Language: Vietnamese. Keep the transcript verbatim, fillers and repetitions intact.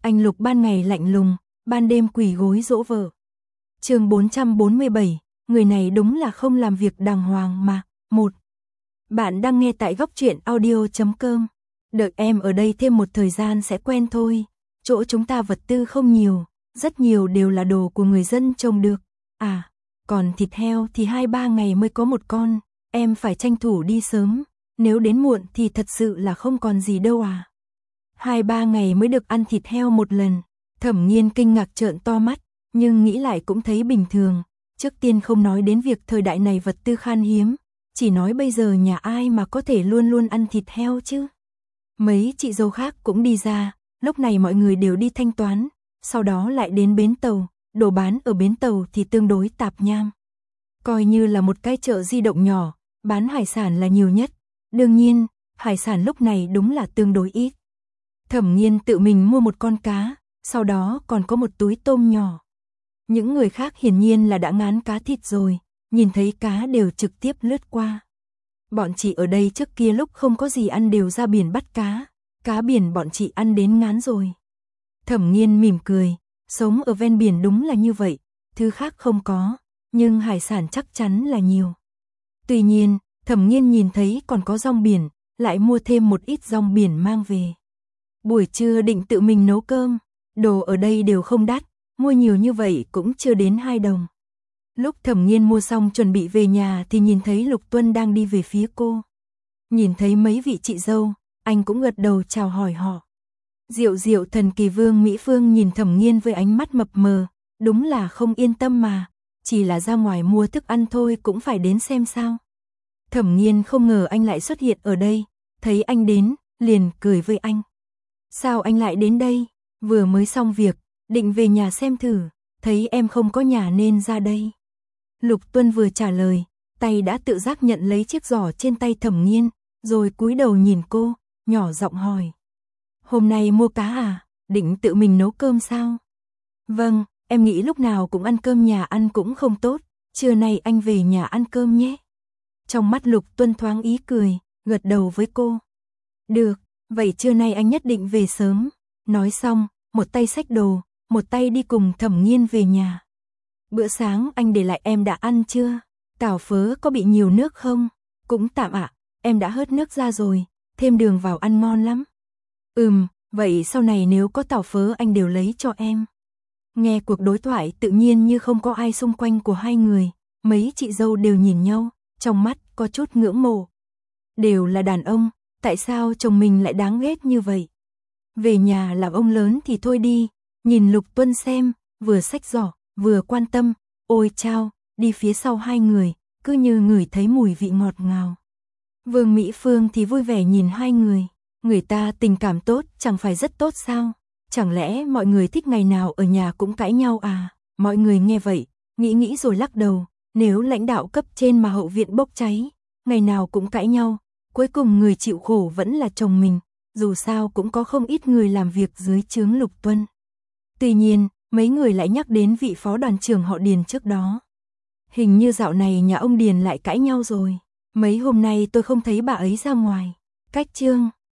Anh Lục ban ngày lạnh lùng, ban đêm quỳ gối dỗ vợ. Chương bốn trăm bốn mươi bảy, người này đúng là không làm việc đàng hoàng mà. Một. Bạn đang nghe tại góc truyện audio chấm com. Đợi em ở đây thêm một thời gian sẽ quen thôi. Chỗ chúng ta vật tư không nhiều, rất nhiều đều là đồ của người dân trồng được. À, còn thịt heo thì hai ba ngày mới có một con, em phải tranh thủ đi sớm, nếu đến muộn thì thật sự là không còn gì đâu à. Hai ba ngày mới được ăn thịt heo một lần. Thẩm Nghiên kinh ngạc trợn to mắt, nhưng nghĩ lại cũng thấy bình thường. Trước tiên không nói đến việc thời đại này vật tư khan hiếm, chỉ nói bây giờ nhà ai mà có thể luôn luôn ăn thịt heo chứ. Mấy chị dâu khác cũng đi ra, lúc này mọi người đều đi thanh toán, sau đó lại đến bến tàu, đồ bán ở bến tàu thì tương đối tạp nham. Coi như là một cái chợ di động nhỏ, bán hải sản là nhiều nhất. Đương nhiên, hải sản lúc này đúng là tương đối ít. Thẩm Nghiên tự mình mua một con cá, sau đó còn có một túi tôm nhỏ. Những người khác hiển nhiên là đã ngán cá thịt rồi, nhìn thấy cá đều trực tiếp lướt qua. Bọn chị ở đây trước kia lúc không có gì ăn đều ra biển bắt cá, cá biển bọn chị ăn đến ngán rồi. Thẩm Nghiên mỉm cười, sống ở ven biển đúng là như vậy, thứ khác không có, nhưng hải sản chắc chắn là nhiều. Tuy nhiên, Thẩm Nghiên nhìn thấy còn có rong biển, lại mua thêm một ít rong biển mang về. Buổi trưa định tự mình nấu cơm, đồ ở đây đều không đắt, mua nhiều như vậy cũng chưa đến hai đồng. Lúc Thẩm Nghiên mua xong chuẩn bị về nhà thì nhìn thấy Lục Tuân đang đi về phía cô. Nhìn thấy mấy vị chị dâu, anh cũng gật đầu chào hỏi họ. Diệu Diệu Thần Kỳ Vương Mỹ Phương nhìn Thẩm Nghiên với ánh mắt mập mờ, đúng là không yên tâm mà, chỉ là ra ngoài mua thức ăn thôi cũng phải đến xem sao. Thẩm Nghiên không ngờ anh lại xuất hiện ở đây, thấy anh đến, liền cười với anh. Sao anh lại đến đây? Vừa mới xong việc, định về nhà xem thử, thấy em không có nhà nên ra đây. Lục Tuân vừa trả lời, tay đã tự giác nhận lấy chiếc giỏ trên tay Thẩm Nghiên, rồi cúi đầu nhìn cô, nhỏ giọng hỏi. Hôm nay mua cá à? Định tự mình nấu cơm sao? Vâng, em nghĩ lúc nào cũng ăn cơm nhà ăn cũng không tốt, trưa nay anh về nhà ăn cơm nhé. Trong mắt Lục Tuân thoáng ý cười, gật đầu với cô. Được, vậy trưa nay anh nhất định về sớm. Nói xong, một tay xách đồ, một tay đi cùng Thẩm Nghiên về nhà. Bữa sáng anh để lại em đã ăn chưa? Tảo phớ có bị nhiều nước không? Cũng tạm ạ, em đã hớt nước ra rồi, thêm đường vào ăn ngon lắm. Ừm, vậy sau này nếu có tảo phớ anh đều lấy cho em. Nghe cuộc đối thoại tự nhiên như không có ai xung quanh của hai người, mấy chị dâu đều nhìn nhau, trong mắt có chút ngưỡng mộ. Đều là đàn ông, tại sao chồng mình lại đáng ghét như vậy? Về nhà làm ông lớn thì thôi đi, nhìn Lục Tuân xem, vừa xách giỏ, vừa quan tâm, ôi chao, đi phía sau hai người, cứ như ngửi thấy mùi vị ngọt ngào. Vương Mỹ Phương thì vui vẻ nhìn hai người, người ta tình cảm tốt chẳng phải rất tốt sao? Chẳng lẽ mọi người thích ngày nào ở nhà cũng cãi nhau à? Mọi người nghe vậy, nghĩ nghĩ rồi lắc đầu, nếu lãnh đạo cấp trên mà hậu viện bốc cháy, ngày nào cũng cãi nhau, cuối cùng người chịu khổ vẫn là chồng mình, dù sao cũng có không ít người làm việc dưới trướng Lục Tuân. Tuy nhiên, mấy người lại nhắc đến vị phó đoàn trưởng họ Điền trước đó. Hình như dạo này nhà ông Điền lại cãi nhau rồi, mấy hôm nay tôi không thấy bà ấy ra ngoài. Cách chương